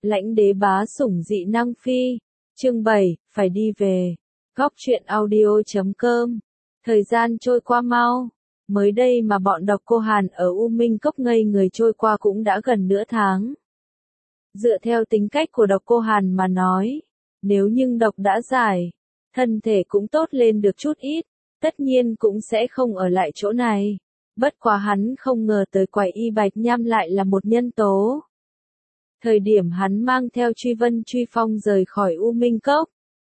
Lãnh đế bá sủng dị năng phi. Chương 7, phải đi về. Góc truyện audio.com. Thời gian trôi qua mau. Mới đây mà bọn độc cô Hàn ở U Minh Cốc ngây người trôi qua cũng đã gần nửa tháng. Dựa theo tính cách của độc cô Hàn mà nói, nếu nhưng độc đã giải, thân thể cũng tốt lên được chút ít, tất nhiên cũng sẽ không ở lại chỗ này. Bất quá hắn không ngờ tới quái y Bạch Nham lại là một nhân tố. Thời điểm hắn mang theo Truy Vân Truy Phong rời khỏi U Minh Cốc,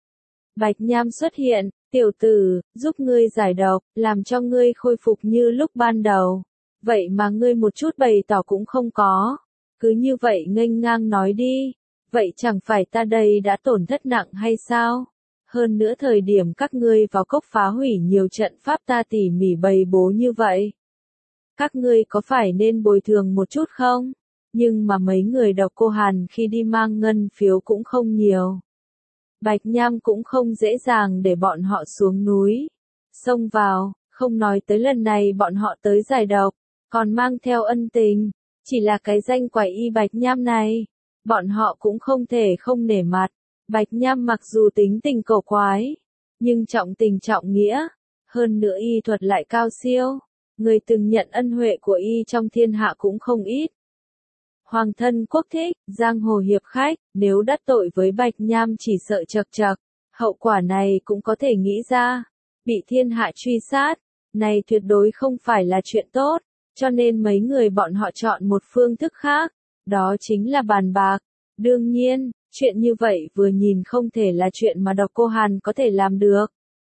Bạch Nham xuất hiện, tiểu tử, giúp ngươi giải độc, làm cho ngươi khôi phục như lúc ban đầu. Vậy mà ngươi một chút bày tỏ cũng không có. Cứ như vậy nghênh ngang nói đi. Vậy chẳng phải ta đây đã tổn thất nặng hay sao? Hơn nữa thời điểm các ngươi vào cốc phá hủy nhiều trận pháp ta tỉ mỉ bày bố như vậy. Các ngươi có phải nên bồi thường một chút không? Nhưng mà mấy người độc cô Hàn khi đi mang ngân phiếu cũng không nhiều. Bạch Nham cũng không dễ dàng để bọn họ xuống núi, xông vào, không nói tới lần này bọn họ tới giải độc, còn mang theo ân tình, chỉ là cái danh quái y Bạch Nham này, bọn họ cũng không thể không nể mặt. Bạch Nham mặc dù tính tình cổ quái, nhưng trọng tình trọng nghĩa, hơn nữa y thuật lại cao siêu, người từng nhận ân huệ của y trong thiên hạ cũng không ít. Hoàng thân quốc thích, giang hồ hiệp khách, nếu đắc tội với Bạch Nham chỉ sợ chật chật, hậu quả này cũng có thể nghĩ ra, bị thiên hạ truy sát, này tuyệt đối không phải là chuyện tốt, cho nên mấy người bọn họ chọn một phương thức khác, đó chính là bàn bạc. Đương nhiên, chuyện như vậy vừa nhìn không thể là chuyện mà độc cô Hàn có thể làm được.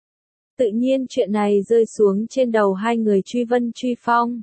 Tự nhiên chuyện này rơi xuống trên đầu hai người Truy Vân Truy Phong.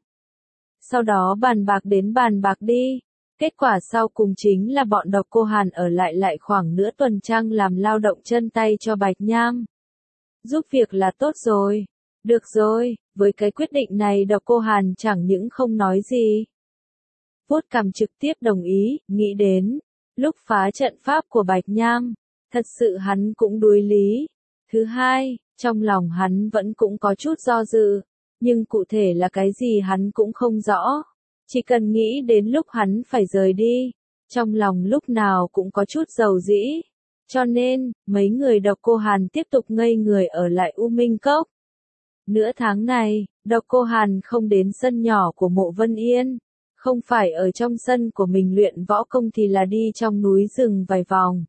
Sau đó bàn bạc đến bàn bạc đi. Kết quả sau cùng chính là bọn độc cô Hàn ở lại khoảng nửa tuần trăng làm lao động chân tay cho Bạch Nham. Giúp việc là tốt rồi. Được rồi, với cái quyết định này độc cô Hàn chẳng những không nói gì. Vuốt cằm trực tiếp đồng ý, nghĩ đến, lúc phá trận pháp của Bạch Nham, thật sự hắn cũng đuối lý. Thứ hai, trong lòng hắn vẫn cũng có chút do dự, nhưng cụ thể là cái gì hắn cũng không rõ. Chỉ cần nghĩ đến lúc hắn phải rời đi, trong lòng lúc nào cũng có chút dầu dĩ. Cho nên, mấy người độc cô Hàn tiếp tục ngây người ở lại U Minh Cốc. Nửa tháng này, độc cô Hàn không đến sân nhỏ của Mộ Vân Yên. Không phải ở trong sân của mình luyện võ công thì là đi trong núi rừng vài vòng.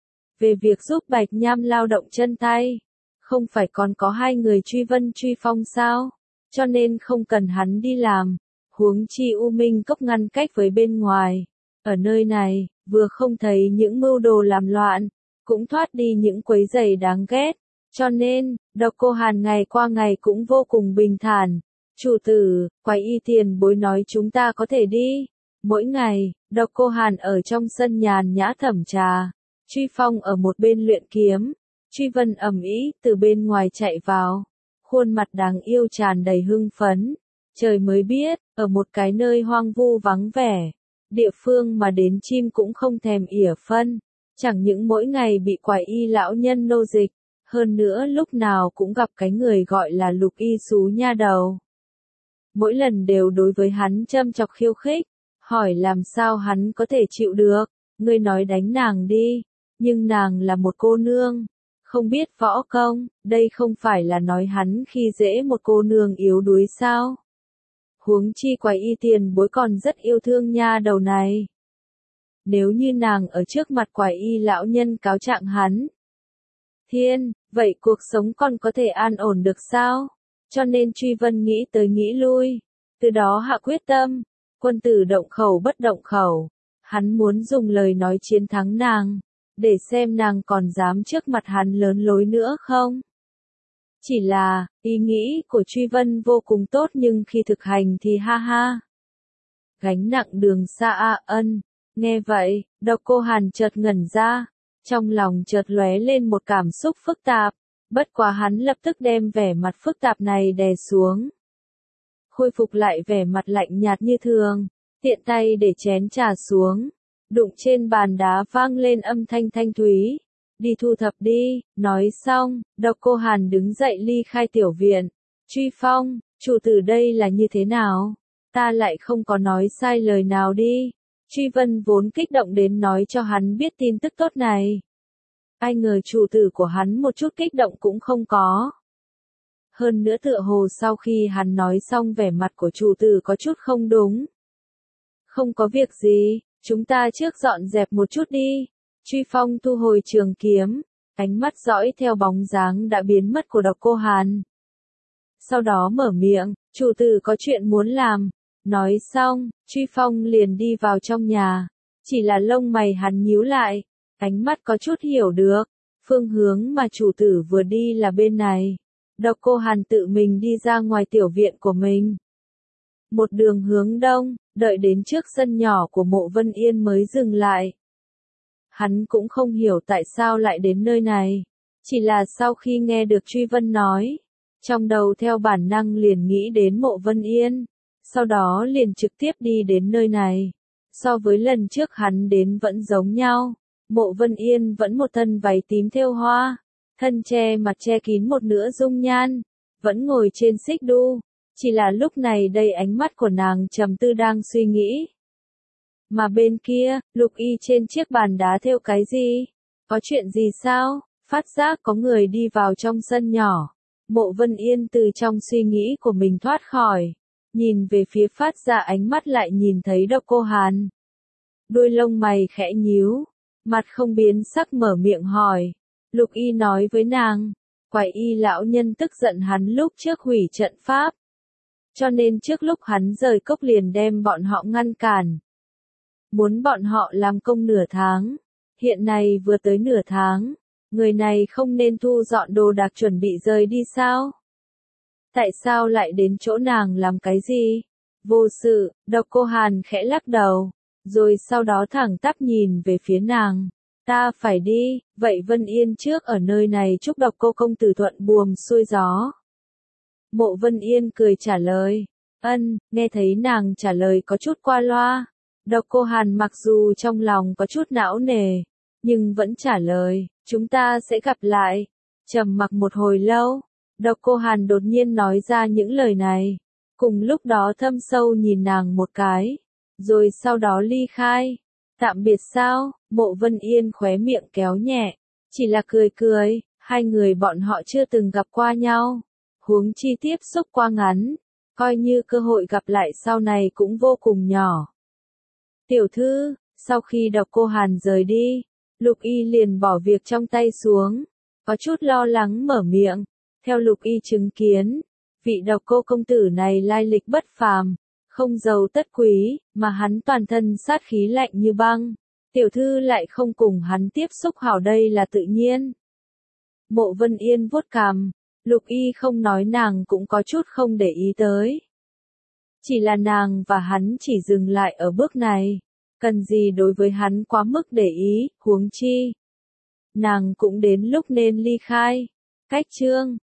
Về việc giúp Bạch Nham lao động chân tay, không phải còn có hai người Truy Vân Truy Phong sao? Cho nên không cần hắn đi làm. Huống chi U Minh Cốc ngăn cách với bên ngoài. Ở nơi này, vừa không thấy những mưu đồ làm loạn, cũng thoát đi những quấy rầy đáng ghét. Cho nên, độc cô Hàn ngày qua ngày cũng vô cùng bình thản. Chủ tử, quái y tiền bối nói chúng ta có thể đi. Mỗi ngày, độc cô Hàn ở trong sân nhàn nhã thẩm trà. Truy Phong ở một bên luyện kiếm. Truy Vân ầm ĩ từ bên ngoài chạy vào. Khuôn mặt đáng yêu tràn đầy hưng phấn. Trời mới biết, ở một cái nơi hoang vu vắng vẻ, địa phương mà đến chim cũng không thèm ỉa phân, chẳng những mỗi ngày bị quái y lão nhân nô dịch, hơn nữa lúc nào cũng gặp cái người gọi là Lục Y Xú nha đầu. Mỗi lần đều đối với hắn châm chọc khiêu khích, hỏi làm sao hắn có thể chịu được, ngươi nói đánh nàng đi, nhưng nàng là một cô nương, không biết võ công, đây không phải là nói hắn khi dễ một cô nương yếu đuối sao? Huống chi quái y tiền bối còn rất yêu thương nha đầu này. Nếu như nàng ở trước mặt quái y lão nhân cáo trạng hắn. Thiên, vậy cuộc sống còn có thể an ổn được sao? Cho nên Truy Vân nghĩ tới nghĩ lui. Từ đó hạ quyết tâm. Quân tử động khẩu bất động khẩu. Hắn muốn dùng lời nói chiến thắng nàng. Để xem nàng còn dám trước mặt hắn lớn lối nữa không? Chỉ là, ý nghĩ của Truy Vân vô cùng tốt nhưng khi thực hành thì ha ha. Gánh nặng đường xa a ân. Nghe vậy, độc cô Hàn chợt ngẩn ra. Trong lòng chợt lóe lên một cảm xúc phức tạp. Bất quá hắn lập tức đem vẻ mặt phức tạp này đè xuống. Khôi phục lại vẻ mặt lạnh nhạt như thường. Tiện tay để chén trà xuống. Đụng trên bàn đá vang lên âm thanh thanh thúy. Đi thu thập đi, nói xong, độc cô Hàn đứng dậy ly khai tiểu viện. Truy Phong, chủ tử đây là như thế nào? Ta lại không có nói sai lời nào đi. Truy Vân vốn kích động đến nói cho hắn biết tin tức tốt này. Ai ngờ chủ tử của hắn một chút kích động cũng không có. Hơn nữa tựa hồ sau khi hắn nói xong vẻ mặt của chủ tử có chút không đúng. Không có việc gì, chúng ta trước dọn dẹp một chút đi. Truy Phong thu hồi trường kiếm, ánh mắt dõi theo bóng dáng đã biến mất của Độc Cô Hàn. Sau đó mở miệng, chủ tử có chuyện muốn làm. Nói xong, Truy Phong liền đi vào trong nhà. Chỉ là lông mày hắn nhíu lại, ánh mắt có chút hiểu được. Phương hướng mà chủ tử vừa đi là bên này. Độc Cô Hàn tự mình đi ra ngoài tiểu viện của mình. Một đường hướng đông, đợi đến trước sân nhỏ của Mộ Vân Yên mới dừng lại. Hắn cũng không hiểu tại sao lại đến nơi này. Chỉ là sau khi nghe được Truy Vân nói, trong đầu theo bản năng liền nghĩ đến Mộ Vân Yên. Sau đó liền trực tiếp đi đến nơi này. So với lần trước hắn đến vẫn giống nhau. Mộ Vân Yên vẫn một thân váy tím thêu hoa. Thân che mặt che kín một nửa dung nhan. Vẫn ngồi trên xích đu. Chỉ là lúc này đây ánh mắt của nàng trầm tư đang suy nghĩ. Mà bên kia, Lục Y trên chiếc bàn đá thêu cái gì? Có chuyện gì sao? Phát giác có người đi vào trong sân nhỏ. Mộ Vân Yên từ trong suy nghĩ của mình thoát khỏi. Nhìn về phía phát ra ánh mắt lại nhìn thấy Độc Cô Hàn. Đôi lông mày khẽ nhíu. Mặt không biến sắc mở miệng hỏi. Lục Y nói với nàng. Quải Y lão nhân tức giận hắn lúc trước hủy trận pháp. Cho nên trước lúc hắn rời cốc liền đem bọn họ ngăn cản. Muốn bọn họ làm công nửa tháng. Hiện nay vừa tới nửa tháng. Người này không nên thu dọn đồ đạc chuẩn bị rời đi sao? Tại sao lại đến chỗ nàng làm cái gì? Vô sự, Độc Cô Hàn khẽ lắc đầu. Rồi sau đó thẳng tắp nhìn về phía nàng. Ta phải đi, vậy Vân Yên trước ở nơi này chúc Độc Cô công tử thuận buồm xuôi gió. Mộ Vân Yên cười trả lời. Ân, nghe thấy nàng trả lời có chút qua loa. Độc Cô Hàn mặc dù trong lòng có chút não nề, nhưng vẫn trả lời, chúng ta sẽ gặp lại. Trầm mặc một hồi lâu, Độc Cô Hàn đột nhiên nói ra những lời này. Cùng lúc đó thâm sâu nhìn nàng một cái, rồi sau đó ly khai. Tạm biệt sao? Mộ Vân Yên khóe miệng kéo nhẹ, chỉ là cười cười, hai người bọn họ chưa từng gặp qua nhau. Huống chi tiếp xúc qua ngắn, coi như cơ hội gặp lại sau này cũng vô cùng nhỏ. Tiểu thư, sau khi Độc Cô Hàn rời đi, Lục Y liền bỏ việc trong tay xuống, có chút lo lắng mở miệng. Theo Lục Y chứng kiến, vị Độc Cô công tử này lai lịch bất phàm, không giàu tất quý, mà hắn toàn thân sát khí lạnh như băng. Tiểu thư lại không cùng hắn tiếp xúc hảo đây là tự nhiên. Mộ Vân Yên vuốt cằm, Lục Y không nói nàng cũng có chút không để ý tới. Chỉ là nàng và hắn chỉ dừng lại ở bước này. Cần gì đối với hắn quá mức để ý, huống chi. Nàng cũng đến lúc nên ly khai. Cách chương